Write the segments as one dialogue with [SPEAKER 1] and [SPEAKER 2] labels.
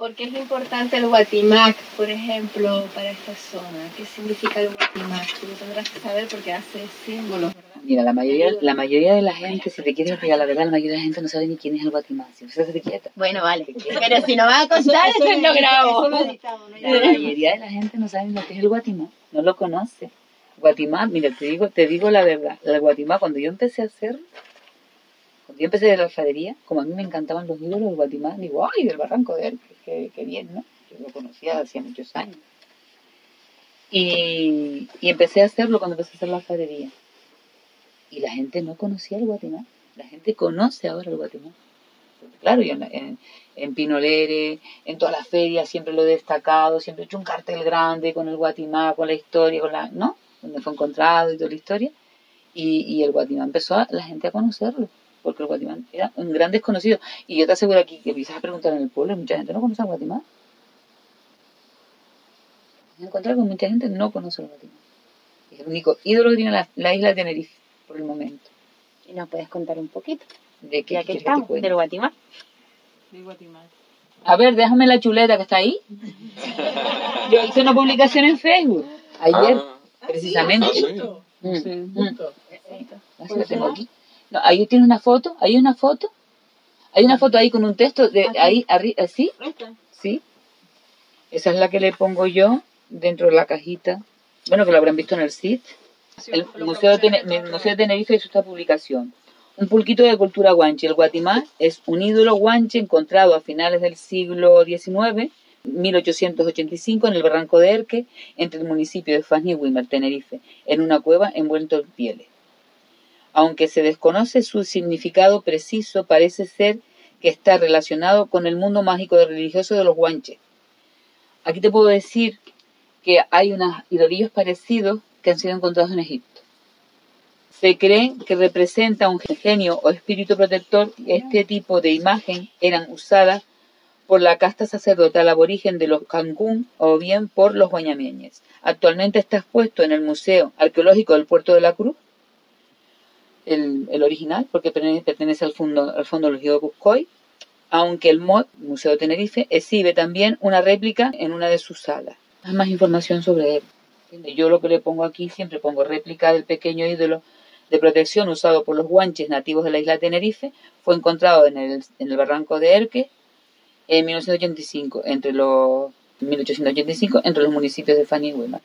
[SPEAKER 1] ¿Por qué es importante el Guatimac, por ejemplo, para esta zona? ¿Qué significa el Guatimac? Tú lo tendrás que saber porque hace símbolos, ¿verdad?
[SPEAKER 2] Mira, la mayoría de la gente, si te quieres explicar la verdad, la mayoría de la gente no sabe ni quién es el Guatimac. Si no se quieta.
[SPEAKER 1] Bueno, vale. Pero si no vas a contar, eso lo grabo.
[SPEAKER 2] La mayoría de la gente no sabe ni lo que es el Guatimac. No lo conoce. Guatimac, mira, te digo la verdad. El Guatimac, cuando yo empecé a hacerlo, cuando yo empecé de la alfarería, como a mí me encantaban los ídolos del Guatimac, digo, ¡ay, del Barranco de Erque! Qué bien, ¿no? Yo lo conocía hacía muchos años. Y empecé a hacerlo cuando empecé a hacer la alfarería. Y la gente no conocía el Guatimac. La gente conoce ahora el Guatimac. Claro, yo en Pinolere, en todas las ferias siempre lo he destacado, siempre he hecho un cartel grande con el Guatimac, con la historia, ¿no? Donde fue encontrado y toda la historia. Y el Guatimac empezó la gente a conocerlo, porque el Guatimac era un gran desconocido. Y yo te aseguro aquí que empiezas a preguntar en el pueblo, mucha gente no conoce al Guatimac. Me he encontrado con mucha gente que no conoce el Guatimac. Es el único ídolo que tiene la isla de Tenerife, por el momento.
[SPEAKER 1] ¿Y nos puedes contar un poquito?
[SPEAKER 2] ¿De qué?
[SPEAKER 1] Ya que estamos, del Guatimac.
[SPEAKER 2] A ver, déjame la chuleta que está ahí. Yo hice una publicación en Facebook ayer, precisamente. Así lo tengo aquí. No, ahí tiene una foto, hay una foto ahí con un texto de ahí arriba, ¿sí? Sí. Esa es la que le pongo yo dentro de la cajita. Bueno, que lo habrán visto en el sitio. El Museo de Tenerife hizo esta publicación. Un pulquito de cultura guanche. El Guatimac es un ídolo guanche encontrado a finales del siglo XIX, 1885, en el Barranco de Erque, entre el municipio de Faz y Güímar, Tenerife, en una cueva envuelto en pieles. Aunque se desconoce su significado preciso, parece ser que está relacionado con el mundo mágico y religioso de los guanches. Aquí te puedo decir que hay unos idolillos parecidos que han sido encontrados en Egipto. Se cree que representa un genio o espíritu protector. Este tipo de imagen eran usadas por la casta sacerdotal aborigen de los Cancún o bien por los guayameñes. Actualmente está expuesto en el Museo Arqueológico del Puerto de la Cruz, el original, porque pertenece al Fondo Lógico de Cuscoy, aunque el MOT, Museo de Tenerife, exhibe también una réplica en una de sus salas. Hay más información sobre él. Yo lo que le pongo aquí, siempre pongo réplica del pequeño ídolo de protección usado por los guanches nativos de la isla de Tenerife. Fue encontrado en el Barranco de Erque en 1885, entre los municipios de Faz y Güímar.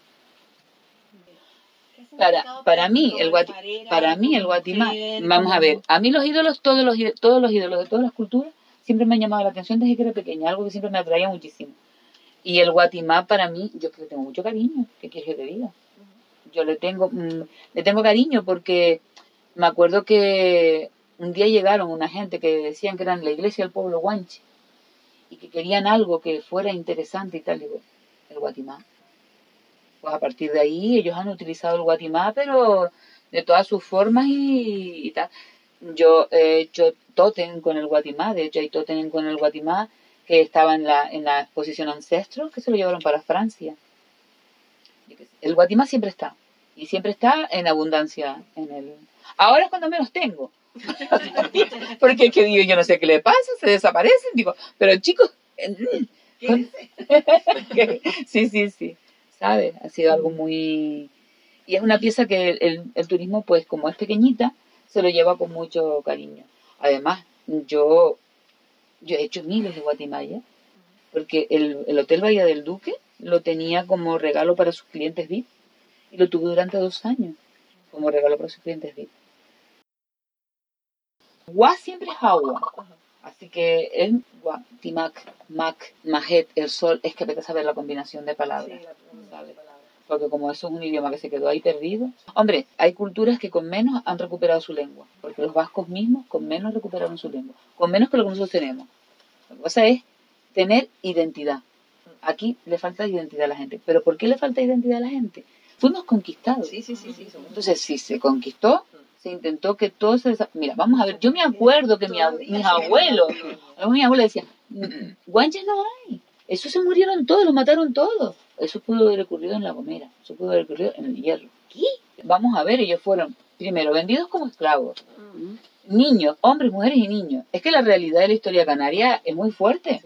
[SPEAKER 2] Para mí el Guatimac, vamos a ver, a mí los ídolos, todos los ídolos de todas las culturas, siempre me han llamado la atención desde que era pequeña, algo que siempre me atraía muchísimo. Y el Guatimac para mí, yo le tengo mucho cariño, ¿qué quieres que te diga? Yo le tengo cariño porque me acuerdo que un día llegaron una gente que decían que eran la iglesia del pueblo guanche y que querían algo que fuera interesante y tal, digo, el Guatimac. Pues a partir de ahí ellos han utilizado el Guatimac, pero de todas sus formas y tal. Yo he hecho tótem con el Guatimac, de hecho hay tótem con el Guatimac que estaba en la exposición Ancestros, que se lo llevaron para Francia. El Guatimac siempre está, y siempre está en abundancia. Ahora es cuando menos tengo. Porque es que digo, yo no sé qué le pasa, se desaparecen, digo, pero chicos, sí. ¿Sabes? Ha sido algo muy... Y es una pieza que el turismo, pues como es pequeñita, se lo lleva con mucho cariño. Además, yo he hecho miles de guatimayas, porque el Hotel Bahía del Duque lo tenía como regalo para sus clientes VIP, y lo tuve durante 2 años, como regalo para sus clientes VIP. Gua siempre es agua. Así que el Guatimac, Majet, el sol, es que vete a saber la combinación de palabras. ¿Sabes? Porque como eso es un idioma que se quedó ahí perdido. Hombre, hay culturas que con menos han recuperado su lengua, porque los vascos mismos con menos recuperaron su lengua, con menos que lo que nosotros tenemos. Lo que pasa es tener identidad. Aquí le falta identidad a la gente. ¿Pero por qué le falta identidad a la gente? Fuimos conquistados.
[SPEAKER 1] Sí.
[SPEAKER 2] Entonces, si se conquistó, se intentó que todo se... Mira, vamos a ver, yo me acuerdo que mis abuelos decían, guanches no hay. Eso se murieron todos, los mataron todos. Eso pudo haber ocurrido en La Gomera, eso pudo haber ocurrido en el Hierro. ¿Qué? Vamos a ver, ellos fueron primero vendidos como esclavos. Niños, hombres, mujeres y niños. Es que la realidad de la historia canaria es muy fuerte.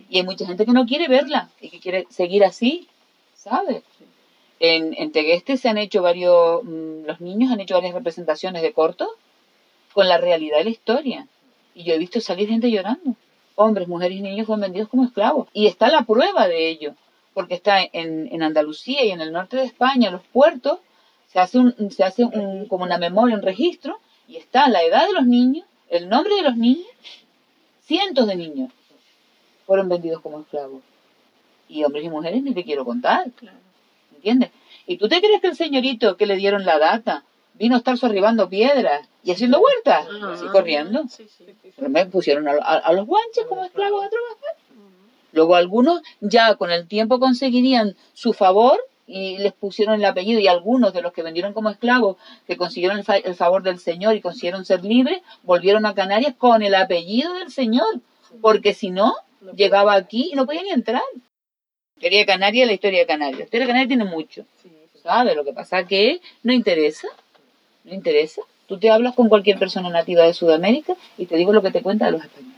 [SPEAKER 2] Y hay mucha gente que no quiere verla y que quiere seguir así, ¿sabes? En Tegueste se han hecho los niños han hecho varias representaciones de cortos con la realidad de la historia. Y yo he visto salir gente llorando. Hombres, mujeres y niños fueron vendidos como esclavos. Y está la prueba de ello, porque está en Andalucía y en el norte de España, los puertos, se hace como una memoria, un registro, y está la edad de los niños, el nombre de los niños, cientos de niños fueron vendidos como esclavos. Y hombres y mujeres ni te quiero contar. Claro. ¿Entiendes? ¿Y tú te crees que el señorito que le dieron la data vino a estar arribando piedras y haciendo huertas? Así corriendo. Pero me pusieron a los guanches como esclavos a trabajar. Luego algunos ya con el tiempo conseguirían su favor y les pusieron el apellido, y algunos de los que vendieron como esclavos, que consiguieron el favor del Señor y consiguieron ser libres, volvieron a Canarias con el apellido del Señor, porque si no, llegaba aquí y no podía ni entrar. La historia de Canarias es la historia de Canarias. La historia de Canarias tiene mucho, ¿sabes? Lo que pasa es que no interesa. No interesa. Tú te hablas con cualquier persona nativa de Sudamérica y te digo lo que te cuenta de los españoles.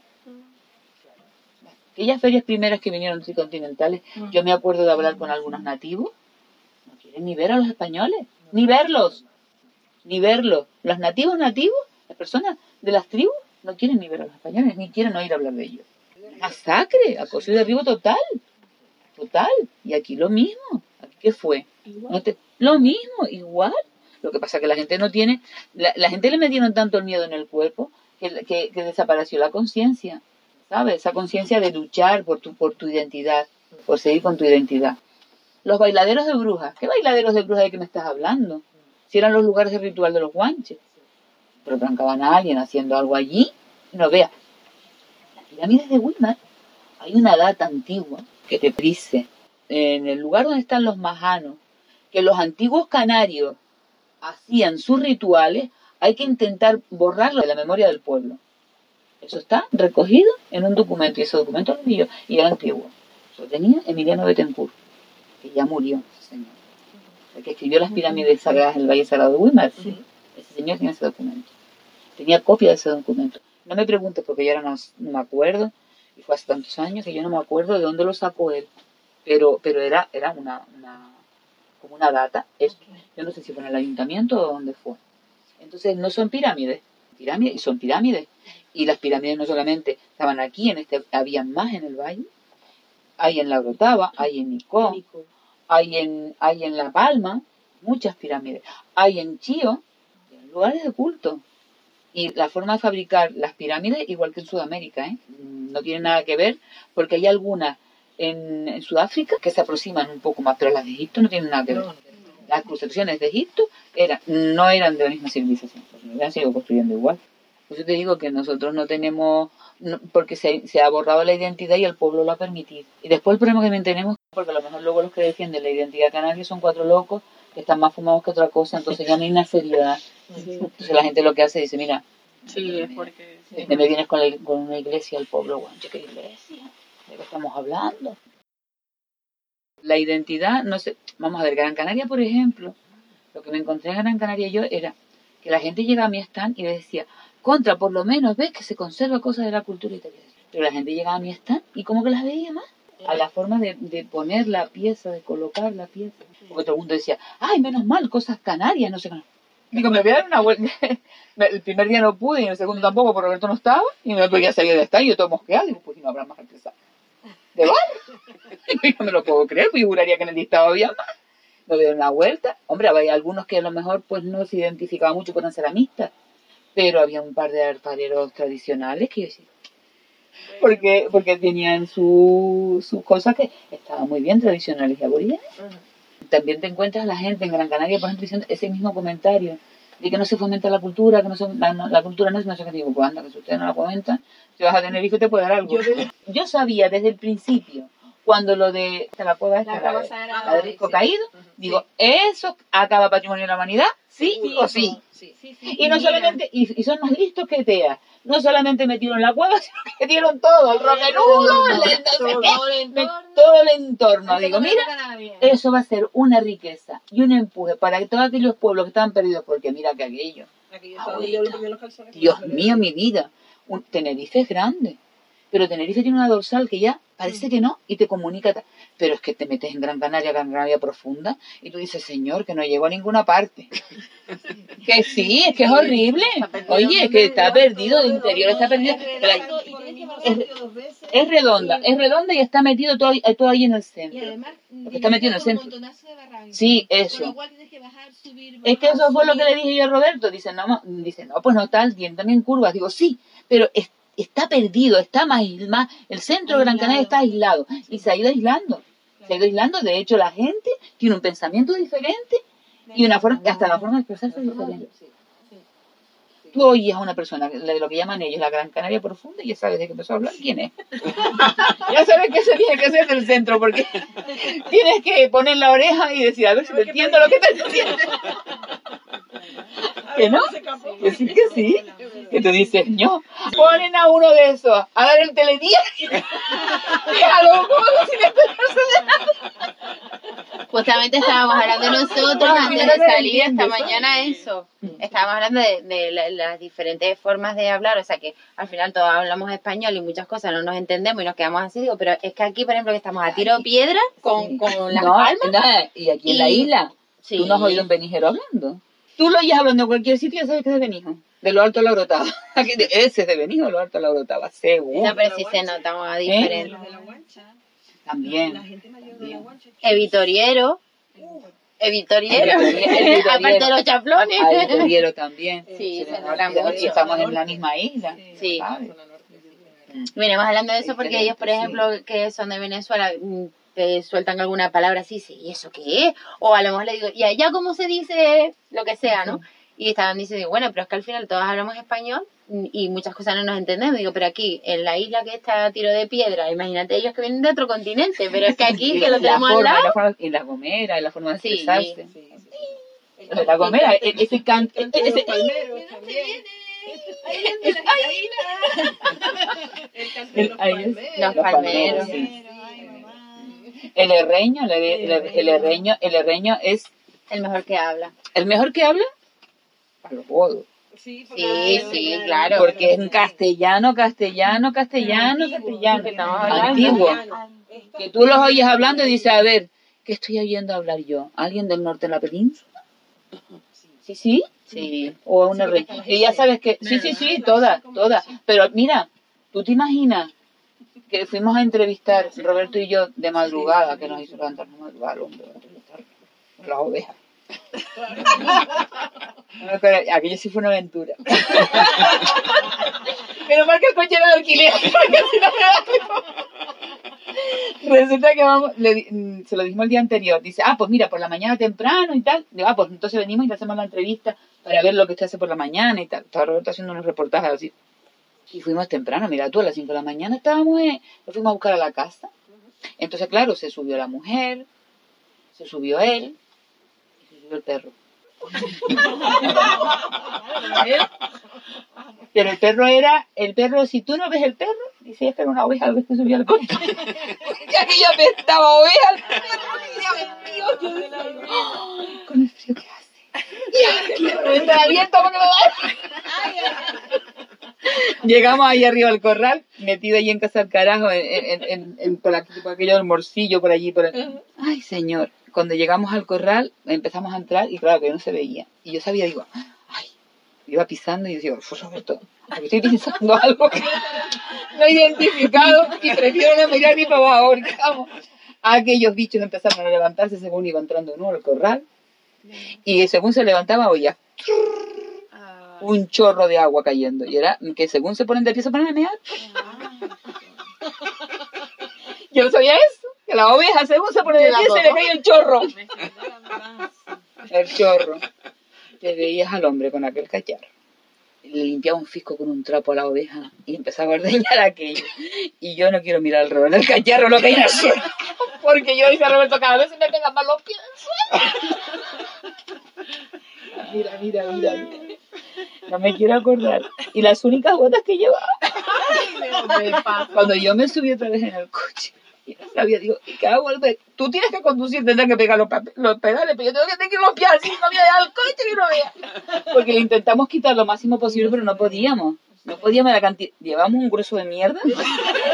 [SPEAKER 2] Aquellas ferias primeras que vinieron tricontinentales, yo me acuerdo de hablar con algunos nativos, no quieren ni ver a los españoles, ni verlos. Los nativos, las personas de las tribus, no quieren ni ver a los españoles, ni quieren oír hablar de ellos. Masacre, acoso y derribo total. Y aquí lo mismo. ¿Aquí qué fue? Lo mismo, igual. Lo que pasa es que la gente no tiene, la gente le metieron tanto el miedo en el cuerpo que desapareció la conciencia, ¿sabes? Esa conciencia de luchar por tu identidad, por seguir con tu identidad. Los bailaderos de brujas. ¿Qué bailaderos de brujas de qué me estás hablando? Si eran los lugares de ritual de los guanches. Pero trancaban a alguien haciendo algo allí. No, vea, las pirámides de Wilmar, hay una data antigua que te dice, en el lugar donde están los majanos, que los antiguos canarios hacían sus rituales, hay que intentar borrarlo de la memoria del pueblo. Eso está recogido en un documento, y ese documento lo vi yo, y era antiguo. Lo tenía Emiliano Bettencourt, que ya murió, ese señor. El que escribió las pirámides sagradas del Valle Sagrado de Wilmar, sí. Ese señor tenía ese documento. Tenía copia de ese documento. No me preguntes porque yo ahora no me acuerdo, y fue hace tantos años que yo no me acuerdo de dónde lo sacó él. Pero era como una data. Yo no sé si fue en el ayuntamiento o dónde fue. Entonces no son pirámides, y son pirámides. Y las pirámides no solamente estaban aquí, había más en el valle. Hay en La Grotava, hay en Nicó, hay en La Palma, muchas pirámides. Hay en Chío, lugares de culto. Y la forma de fabricar las pirámides, igual que en Sudamérica, no tiene nada que ver, porque hay algunas en Sudáfrica que se aproximan un poco más, pero las de Egipto no tienen nada que ver. Las construcciones de Egipto no eran de la misma civilización, porque han sido construyendo igual. Por eso te digo que nosotros no tenemos, porque se ha borrado la identidad y el pueblo lo ha permitido. Y después el problema que también tenemos, porque a lo mejor luego los que defienden la identidad canaria son 4 locos que están más fumados que otra cosa, entonces ya no hay una seriedad. Entonces la gente lo que hace dice, mira,
[SPEAKER 3] es porque
[SPEAKER 2] me vienes con una iglesia al pueblo, guanche, ¿qué iglesia? ¿De qué estamos hablando? La identidad, no sé, vamos a ver, Gran Canaria, por ejemplo, lo que me encontré en Gran Canaria yo era que la gente llegaba a mi stand y me decía, contra, por lo menos, ves que se conserva cosas de la cultura italiana. Pero la gente llegaba a mi stand y como que las veía más. A la forma de poner la pieza, de colocar la pieza. Porque todo el mundo decía, ay, menos mal, cosas canarias, no sé qué. Digo, me voy a dar una vuelta. El primer día no pude y en el segundo tampoco porque Roberto no estaba. Y me podía salir del stand y yo todo mosqueado. Digo, pues no habrá más empresas. ¿De bar? Y no me lo puedo creer, pues juraría que en el listado había más. Me voy a dar una vuelta. Hombre, había algunos que a lo mejor pues no se identificaban mucho con ceramistas. Pero había un par de alfareros tradicionales que yo decía, porque tenían sus cosas que estaban muy bien tradicionales y aborígenes. También te encuentras la gente en Gran Canaria, por ejemplo, diciendo ese mismo comentario de que no se fomenta la cultura, que la cultura no es, no sé qué. Digo, pues anda, que si ustedes no la fomentan, si vas a tener hijos te puede dar algo. Yo sabía desde el principio, cuando lo de la cueva la de Risco Caído, digo, eso acaba patrimonio de la humanidad, sí o sí. Y no solamente, y son más listos que TEA. No solamente metieron la cueva, sino que metieron todo, el roquerudo, todo el entorno. Digo, mira, eso va a ser una riqueza y un empuje para todos aquellos pueblos que estaban perdidos, porque mira que aquello. Dios mío, mi vida. Tenerife es grande. Pero Tenerife tiene una dorsal que ya parece que no y te comunica. Pero es que te metes en Gran Canaria profunda, y tú dices, señor, que no llego a ninguna parte. Que sí, es que es horrible. Oye, es que está perdido, el interior está perdido. Es redonda y está metido todo ahí en el centro.
[SPEAKER 1] Y además,
[SPEAKER 2] Porque está metido en el centro.
[SPEAKER 1] un montonazo de barrancas.
[SPEAKER 2] Sí, eso.
[SPEAKER 1] Con lo cual tienes que bajar, subir,
[SPEAKER 2] Es que eso fue lo que le dije yo a Roberto. Dice, no, pues no tal, tiene también curvas. Digo, sí, pero está perdido, está más, el centro de Gran Canaria está aislado. Y se ha ido aislando. Se ha ido aislando. De hecho, la gente tiene un pensamiento diferente y hasta la forma de expresarse es diferente. Tú oyes a una persona de lo que llaman ellos la Gran Canaria profunda y ya sabes de qué empezó a hablar quién es. Ya sabes que se tiene que hacer del centro porque tienes que poner la oreja y decir, a ver si te entiendo lo que te entiendo. ¿Que no? Que sí, que sí. Que tú dices, no. Ponen a uno de esos a dar el teledía y a lo mejor sin enterarse de nada.
[SPEAKER 3] Justamente estábamos hablando nosotros antes de salir esta mañana eso. Estábamos hablando de las diferentes formas de hablar, o sea que al final todos hablamos español y muchas cosas no nos entendemos y nos quedamos así, digo, pero es que aquí, por ejemplo, que estamos a tiro de piedra con las palmas.
[SPEAKER 2] No, y aquí en la isla,
[SPEAKER 3] sí.
[SPEAKER 2] Tú no has oído un Benijero hablando. Tú lo oyes hablando en cualquier sitio y ya sabes que es de Benijo, de lo alto de la Orotava. Ese es de Benijo, de lo alto de la Orotava, seguro.
[SPEAKER 3] No, pero sí se nota más diferente.
[SPEAKER 2] También.
[SPEAKER 1] La gente mayor de la Guancha.
[SPEAKER 3] Evitoriero. Aparte de los chaplones.
[SPEAKER 2] Evitoriero también.
[SPEAKER 3] Sí,
[SPEAKER 2] se
[SPEAKER 3] se
[SPEAKER 2] nota
[SPEAKER 3] nota
[SPEAKER 2] mucho.
[SPEAKER 3] mucho.
[SPEAKER 2] Estamos en la misma isla.
[SPEAKER 3] Sí.
[SPEAKER 2] ¿sabes?
[SPEAKER 3] Venimos hablando de eso porque ellos, por ejemplo, que son de Venezuela, te sueltan alguna palabra así, sí, ¿y eso qué es? O a lo mejor le digo, ¿y allá cómo se dice lo que sea, no? Y estaban diciendo, bueno, pero es que al final todos hablamos español y muchas cosas no nos entendemos. Digo, pero aquí, en la isla que está a tiro de piedra, imagínate ellos que vienen de otro continente, pero es que aquí, que lo tenemos al lado.
[SPEAKER 2] Y la gomera, y la forma de
[SPEAKER 3] Sí.
[SPEAKER 2] expresarse. La gomera, ese canto.
[SPEAKER 1] Los palmeros también.
[SPEAKER 3] Los palmeros.
[SPEAKER 2] Sí. El herreño es
[SPEAKER 3] El mejor que habla.
[SPEAKER 2] el mejor que habla para los godos.
[SPEAKER 3] Sí, claro.
[SPEAKER 2] Porque es un castellano. Antiguo. Que tú los oyes hablando y dices, a ver, ¿qué estoy oyendo hablar yo? ¿Alguien del norte de la península? ¿Sí?
[SPEAKER 3] Sí.
[SPEAKER 2] O una región. Y ya sabes que, sí, todas. Pero mira, ¿tú te imaginas que fuimos a entrevistar, Roberto y yo, de madrugada, que nos hizo levantarnos de madrugada, el hombre, a entrevistar las ovejas? Aquello sí fue una aventura. Pero mal que el coche era de alquiler, porque si no me da. Resulta que se lo dijimos el día anterior. Dice, pues mira, por la mañana temprano y tal. Digo, pues entonces venimos y le hacemos la entrevista para ver lo que usted hace por la mañana y tal. Estaba Roberto haciendo unos reportajes así. Y fuimos temprano, mira tú, a las 5 de la mañana estábamos, lo fuimos a buscar a la casa. Entonces, claro, se subió la mujer, se subió él, y se subió el perro. Pero el perro, si tú no ves el perro, decías que era una oveja, algo que subía al coche. Y aquella apestaba oveja, el perro, y Dios mío, con el frío que hace. Y entra el viento, porque me va. Llegamos ahí arriba al corral, metido ahí en casa del carajo, por aquello del morcillo, por allí. Ay, señor. Cuando llegamos al corral, empezamos a entrar y claro, que no se veía. Y yo sabía, digo, ay, iba pisando y decía, Roberto, estoy pensando algo que no he identificado y prefiero no mirar ni para abajo. Aquellos bichos empezaron a levantarse según iba entrando uno al corral. Y según se levantaba, oía un chorro de agua cayendo. Y era que según se ponen de pie, se ponen a mear. Yo no sabía eso. Que la oveja, según se pone de pie, se le cae el chorro. El chorro. Te veías al hombre con aquel cacharro. Le limpiaba un fisco con un trapo a la oveja y empezaba a ordeñar aquello. Y yo no quiero mirar al Roberto el cacharro, lo que hay en el suelo. Porque yo dice a Roberto, cada vez se me pegan más los pies al suelo. Mira. No me quiero acordar. Y las únicas botas que llevaba. Cuando yo me subí otra vez en el coche, y no sabía, digo, ¿qué hago? Tú tienes que conducir, tendrás que pegar los pedales, pero yo tengo que limpiar, si no voy a dejar el coche que no vea. Porque le intentamos quitar lo máximo posible, pero no podíamos. No podíamos la cantidad. Llevamos un grueso de mierda.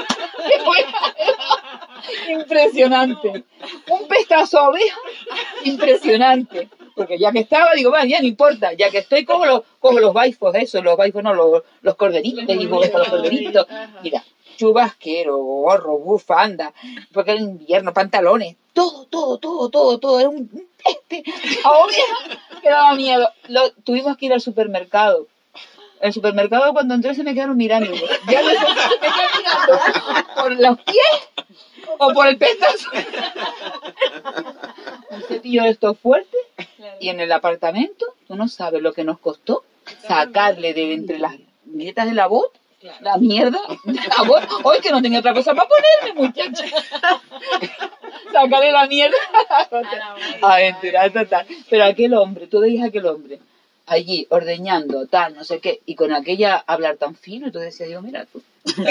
[SPEAKER 2] Impresionante. Un pestazo a oveja, impresionante. Porque ya que estaba, digo, va, ya no importa, ya que estoy, cojo los baifos, los baifos no, los corderitos, digo, los corderitos. Mira, chubasquero, gorro, bufanda, porque era invierno, pantalones, todo, era un peste. A oveja que daba miedo. Tuvimos que ir al supermercado. El supermercado cuando entré se me quedaron mirando. Ya no sé si me quedaron mirando por los pies o por el pestazo. Un cepillo de estos fuertes y en el apartamento, tú no sabes lo que nos costó sacarle de entre las grietas de la voz la mierda de la voz. Hoy que no tenía otra cosa para ponerme, muchacha. Sacarle la mierda aventura total. Pero aquel hombre, tú veías aquel hombre allí ordeñando, tal, no sé qué, y con aquella hablar tan fino, y tú decías, digo, mira tú.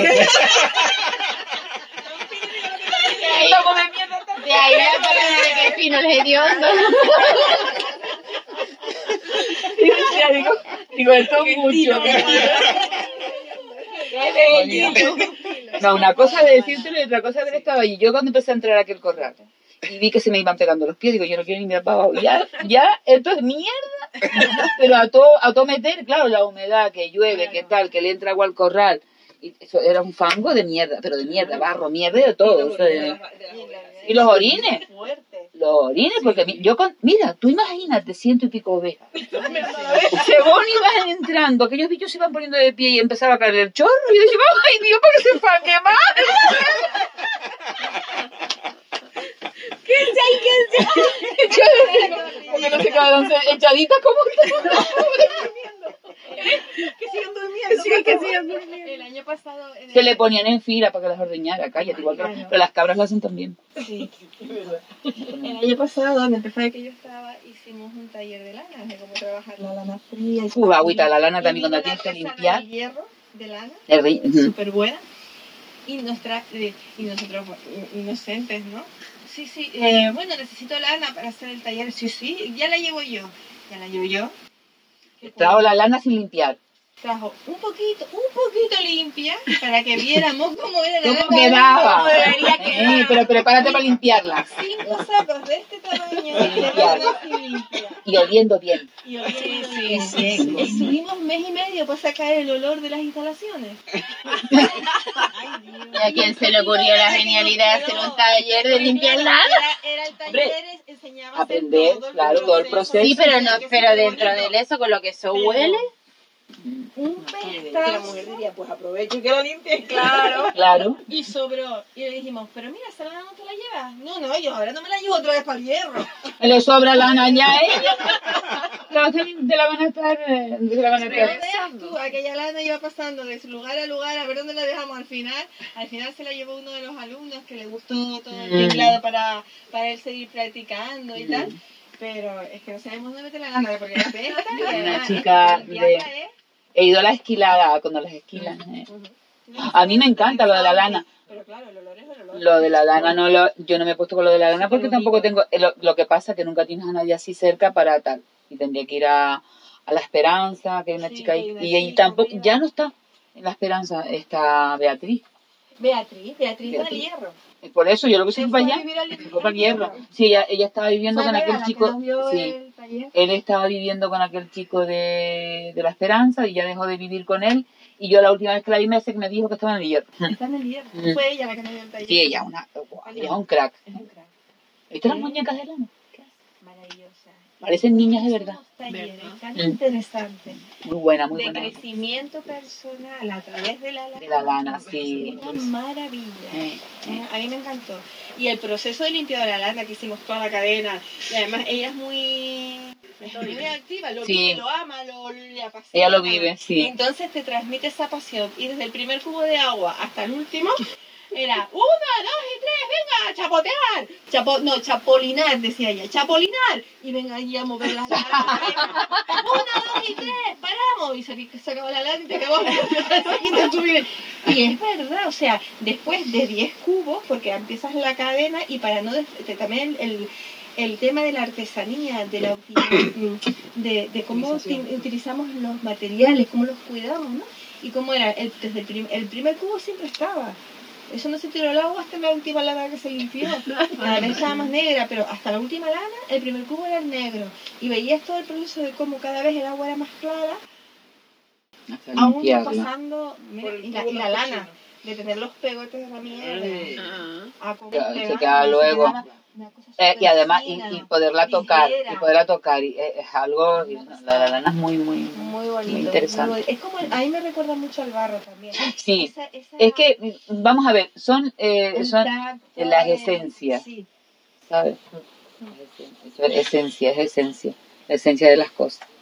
[SPEAKER 3] De ahí la palabra de que fino el hediondo.
[SPEAKER 2] Y decía, digo, esto es mucho. No, una cosa de decírtelo y otra cosa de haber estado allí. Yo cuando empecé a entrar a aquel corral y vi que se me iban pegando los pies, digo, yo no quiero ni mirar para abajo. Ya, esto es mierda. Pero a todo meter, claro, la humedad, que llueve, que tal, que le entra agua al corral. Y eso era un fango de mierda, pero de mierda, barro, mierda y de todo. O sea, y los orines. Los orines, porque mira, tú imagínate 100 y pico ovejas. Según iban entrando, aquellos bichos se iban poniendo de pie y empezaba a caer el chorro. Y yo decía, ay Dios, para que se fan quemar. Porque no se quedaron echaditas como
[SPEAKER 1] que sigan durmiendo. El año pasado...
[SPEAKER 2] Se le ponían en fila para que las ordeñara, cállate, igual que pero las cabras lo hacen también.
[SPEAKER 1] Sí, el año pasado, donde empezó que yo estaba, hicimos un taller de lana, de cómo trabajar la lana fría.
[SPEAKER 2] Agüita, la lana también cuando tienes que limpiar.
[SPEAKER 1] De hierro de lana,
[SPEAKER 2] súper
[SPEAKER 1] buena. Y nosotros inocentes, ¿no? Sí, bueno, necesito lana para hacer el taller. Sí, ya la llevo yo.
[SPEAKER 2] Trajo la lana sin limpiar.
[SPEAKER 1] Trajo un poquito limpia para que viéramos cómo era la lana.
[SPEAKER 2] ¿Cómo quedaba? Pero prepárate para limpiarla.
[SPEAKER 1] 5 sacos de este tamaño limpia.
[SPEAKER 2] Y oliendo bien.
[SPEAKER 1] Sí. Estuvimos 1 mes y medio para sacar el olor de las instalaciones.
[SPEAKER 3] ¿Y a quién se le ocurrió la genialidad de hacer un taller de limpiar lana?
[SPEAKER 1] Era el taller, enseñaba
[SPEAKER 2] aprender, todo el proceso.
[SPEAKER 3] Sí, pero dentro de eso, con lo que eso huele.
[SPEAKER 1] Un pestazo.
[SPEAKER 4] La mujer diría, pues aprovecho y que lo limpie.
[SPEAKER 2] Claro.
[SPEAKER 1] Y sobró. Y le dijimos, pero mira, esa lana no te la llevas. No, yo ahora no me la llevo otra vez para el hierro.
[SPEAKER 2] Le sobra lana ya a ella. Te la van a estar.
[SPEAKER 1] Tú, aquella lana iba pasando de lugar a lugar a ver dónde la dejamos al final. Al final se la llevó uno de los alumnos que le gustó todo el tinglado para él seguir practicando y tal. Pero es que no sabemos dónde meter la lana porque la pesta.
[SPEAKER 2] Una chica he ido a la esquilada cuando las esquilan. A mí me encanta lo de la lana.
[SPEAKER 1] Pero claro, el olor es el olor.
[SPEAKER 2] Lo de la lana yo no me he puesto con lo de la lana porque tampoco tengo. Lo que pasa es que nunca tienes a nadie así cerca para tal. Y tendría que ir a La Esperanza, que hay una chica ahí. Y tampoco, ya no está en La Esperanza, está Beatriz.
[SPEAKER 1] Beatriz del Hierro.
[SPEAKER 2] Y por eso yo lo que se fue para allá. Se fue para el Hierro. Sí, ella estaba viviendo con aquel chico. Sí. Él estaba viviendo con aquel chico de La Esperanza y ya dejó de vivir con él. Y yo la última vez que la vi me dijo que estaba en el Hierro.
[SPEAKER 1] Está en el Hierro. Fue ella la que nos dio el taller.
[SPEAKER 2] Sí, ella es un crack.
[SPEAKER 1] Es un crack.
[SPEAKER 2] ¿Viste las muñecas de lana?
[SPEAKER 1] Maravillosa.
[SPEAKER 2] Parecen niñas de verdad.
[SPEAKER 1] Talleres tan interesantes.
[SPEAKER 2] Muy buena, muy
[SPEAKER 1] de
[SPEAKER 2] buena.
[SPEAKER 1] crecimiento personal a través de la lana.
[SPEAKER 2] De la lana, sí.
[SPEAKER 1] Una maravilla. A mí me encantó. Y el proceso de limpiado de la lana que hicimos toda la cadena. Y además ella es muy activa, lo vive, lo ama, le apasiona.
[SPEAKER 2] Ella lo vive, sí.
[SPEAKER 1] Entonces te transmite esa pasión. Y desde el primer cubo de agua hasta el último, era 1, 2 y 3, venga, chapotear. Chapolinar, decía ella, chapolinar. Y venga allí a mover las lanas. 1, 2 y 3, paramos. Y se acabó la lana y te acabó. Y es verdad, o sea, después de 10 cubos, porque empiezas la cadena y para no... también el tema de la artesanía, de cómo utilizamos los materiales, cómo los cuidamos, ¿no? Y cómo era, desde el primer cubo siempre estaba. Eso no se tiró al agua hasta la última lana que se limpió. Cada vez estaba más negra, pero hasta la última lana el primer cubo era negro. Y veías todo el proceso de cómo cada vez el agua era más clara,
[SPEAKER 2] Hasta
[SPEAKER 1] aún ya
[SPEAKER 2] limpiarla.
[SPEAKER 1] pasando, mira,
[SPEAKER 4] Por el
[SPEAKER 1] y
[SPEAKER 4] cubo
[SPEAKER 1] la
[SPEAKER 4] más
[SPEAKER 1] lana,
[SPEAKER 4] cochino.
[SPEAKER 1] de tener los pegotes de la mierda. A cómo
[SPEAKER 2] Se
[SPEAKER 1] pegarla,
[SPEAKER 2] queda luego.
[SPEAKER 1] quedaba una cosa
[SPEAKER 2] Y además,
[SPEAKER 1] superfina,
[SPEAKER 2] y poderla tocar,
[SPEAKER 1] ligera.
[SPEAKER 2] y poderla tocar, y es algo, la lana es muy, muy,
[SPEAKER 1] Muy bonito,
[SPEAKER 2] muy interesante.
[SPEAKER 1] bonito. Es como, a mí me recuerda mucho al barro también.
[SPEAKER 2] Sí,
[SPEAKER 1] Esa
[SPEAKER 2] es que, vamos a ver, son
[SPEAKER 1] el
[SPEAKER 2] las
[SPEAKER 1] tacto,
[SPEAKER 2] esencias,
[SPEAKER 1] sí.
[SPEAKER 2] ¿sabes? Eso es esencia, la esencia de las cosas.